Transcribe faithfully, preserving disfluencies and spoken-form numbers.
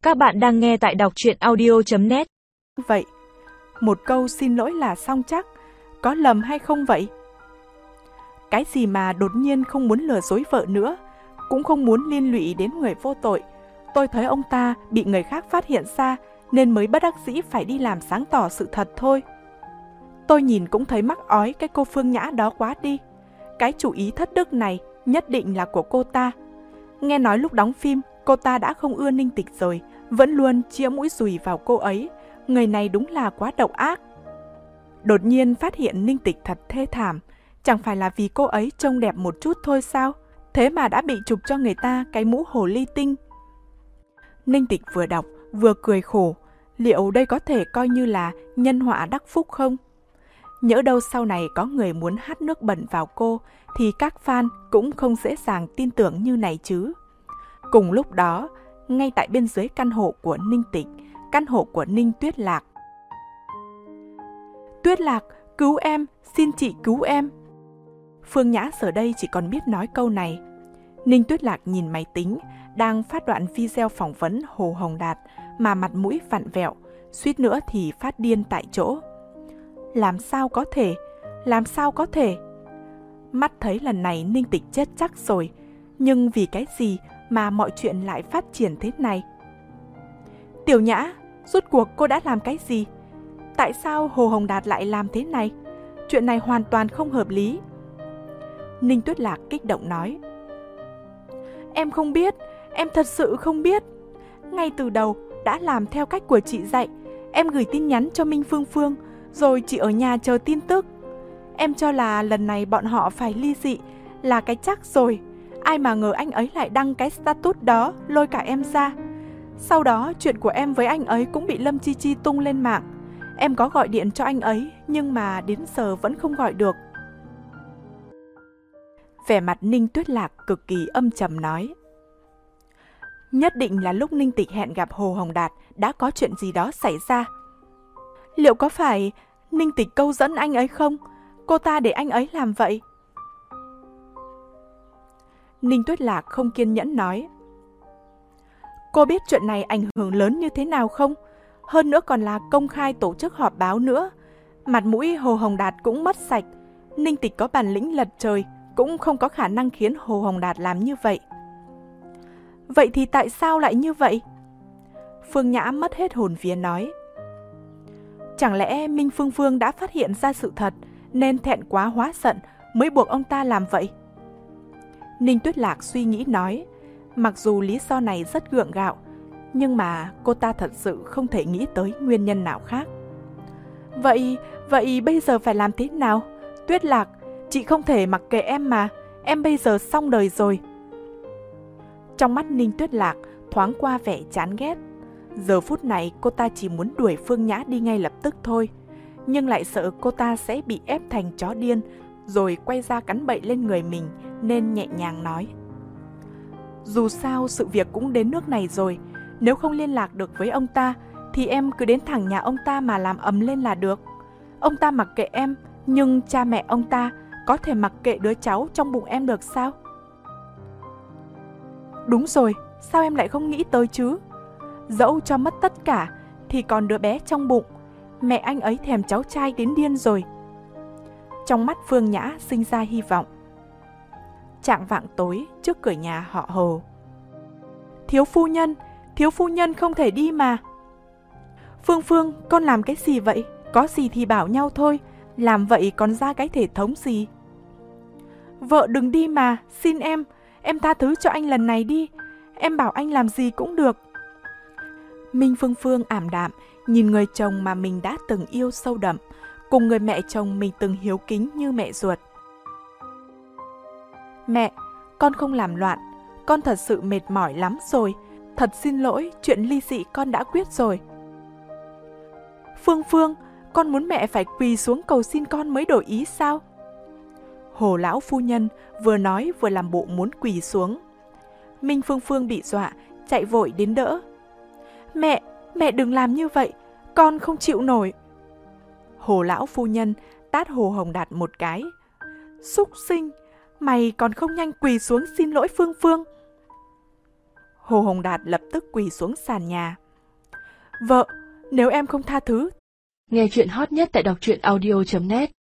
Các bạn đang nghe tại đọc truyện audio chấm net. Vậy, một câu xin lỗi là xong chắc, có lầm hay không vậy? Cái gì mà đột nhiên không muốn lừa dối vợ nữa, cũng không muốn liên lụy đến người vô tội. Tôi thấy ông ta bị người khác phát hiện ra nên mới bất đắc dĩ phải đi làm sáng tỏ sự thật thôi. Tôi nhìn cũng thấy mắc ói cái cô Phương Nhã đó quá đi. Cái chủ ý thất đức này nhất định là của cô ta. Nghe nói lúc đóng phim, cô ta đã không ưa Ninh Tịch rồi, vẫn luôn chĩa mũi dùi vào cô ấy. Người này đúng là quá độc ác. Đột nhiên phát hiện Ninh Tịch thật thê thảm, chẳng phải là vì cô ấy trông đẹp một chút thôi sao? Thế mà đã bị chụp cho người ta cái mũ hồ ly tinh. Ninh Tịch vừa đọc, vừa cười khổ. Liệu đây có thể coi như là nhân họa đắc phúc không? Nhỡ đâu sau này có người muốn hắt nước bẩn vào cô, thì các fan cũng không dễ dàng tin tưởng như này chứ. Cùng lúc đó, ngay tại bên dưới căn hộ của Ninh Tịch, căn hộ của Ninh Tuyết Lạc. Tuyết Lạc, cứu em, xin chị cứu em. Phương Nhã giờ đây chỉ còn biết nói câu này. Ninh Tuyết Lạc nhìn máy tính, đang phát đoạn video phỏng vấn Hồ Hồng Đạt mà mặt mũi vặn vẹo, suýt nữa thì phát điên tại chỗ. Làm sao có thể? Làm sao có thể? Mắt thấy lần này Ninh Tịch chết chắc rồi, nhưng vì cái gì mà mọi chuyện lại phát triển thế này? Tiểu Nhã, rốt cuộc cô đã làm cái gì? Tại sao Hồ Hồng Đạt lại làm thế này? Chuyện này hoàn toàn không hợp lý. Ninh Tuyết Lạc kích động nói. Em không biết, em thật sự không biết. Ngay từ đầu đã làm theo cách của chị dạy. Em gửi tin nhắn cho Minh Phương Phương, rồi chị ở nhà chờ tin tức. Em cho là lần này bọn họ phải ly dị là cái chắc rồi. Ai mà ngờ anh ấy lại đăng cái status đó, lôi cả em ra. Sau đó chuyện của em với anh ấy cũng bị Lâm Chi Chi tung lên mạng. Em có gọi điện cho anh ấy, nhưng mà đến giờ vẫn không gọi được. Vẻ mặt Ninh Tuyết Lạc cực kỳ âm trầm nói. Nhất định là lúc Ninh Tịch hẹn gặp Hồ Hồng Đạt đã có chuyện gì đó xảy ra. Liệu có phải Ninh Tịch câu dẫn anh ấy không? Cô ta để anh ấy làm vậy. Ninh Tuyết Lạc không kiên nhẫn nói. Cô biết chuyện này ảnh hưởng lớn như thế nào không? Hơn nữa còn là công khai tổ chức họp báo nữa. Mặt mũi Hồ Hồng Đạt cũng mất sạch. Ninh Tịch có bản lĩnh lật trời, cũng không có khả năng khiến Hồ Hồng Đạt làm như vậy. Vậy thì tại sao lại như vậy? Phương Nhã mất hết hồn vía nói. Chẳng lẽ Minh Phương Phương đã phát hiện ra sự thật nên thẹn quá hóa giận mới buộc ông ta làm vậy? Ninh Tuyết Lạc suy nghĩ nói. Mặc dù lý do này rất gượng gạo, nhưng mà cô ta thật sự không thể nghĩ tới nguyên nhân nào khác. Vậy, vậy bây giờ phải làm thế nào? Tuyết Lạc, chị không thể mặc kệ em mà, em bây giờ xong đời rồi. Trong mắt Ninh Tuyết Lạc thoáng qua vẻ chán ghét. Giờ phút này cô ta chỉ muốn đuổi Phương Nhã đi ngay lập tức thôi, nhưng lại sợ cô ta sẽ bị ép thành chó điên rồi quay ra cắn bậy lên người mình, nên nhẹ nhàng nói. Dù sao sự việc cũng đến nước này rồi, nếu không liên lạc được với ông ta thì em cứ đến thẳng nhà ông ta mà làm ầm lên là được. Ông ta mặc kệ em, nhưng cha mẹ ông ta có thể mặc kệ đứa cháu trong bụng em được sao? Đúng rồi, sao em lại không nghĩ tới chứ? Dẫu cho mất tất cả thì còn đứa bé trong bụng, mẹ anh ấy thèm cháu trai đến điên rồi. Trong mắt Phương Nhã sinh ra hy vọng. Chạng vạng tối trước cửa nhà họ Hồ. Thiếu phu nhân, thiếu phu nhân không thể đi mà. Phương Phương, con làm cái gì vậy? Có gì thì bảo nhau thôi, làm vậy còn ra cái thể thống gì? Vợ đừng đi mà, xin em, em tha thứ cho anh lần này đi, em bảo anh làm gì cũng được. Minh Phương Phương ảm đạm nhìn người chồng mà mình đã từng yêu sâu đậm, cùng người mẹ chồng mình từng hiếu kính như mẹ ruột. Mẹ, con không làm loạn, con thật sự mệt mỏi lắm rồi, thật xin lỗi, chuyện ly dị con đã quyết rồi. Phương Phương, con muốn mẹ phải quỳ xuống cầu xin con mới đổi ý sao? Hồ lão phu nhân vừa nói vừa làm bộ muốn quỳ xuống. Minh Phương Phương bị dọa, chạy vội đến đỡ. Mẹ, mẹ đừng làm như vậy, con không chịu nổi. Hồ lão phu nhân tát Hồ Hồng Đạt một cái. Súc sinh, mày còn không nhanh quỳ xuống xin lỗi Phương Phương. Hồ Hồng Đạt lập tức quỳ xuống sàn nhà. Vợ, nếu em không tha thứ. Nghe chuyện hot nhất tại đọc truyện audio chấm net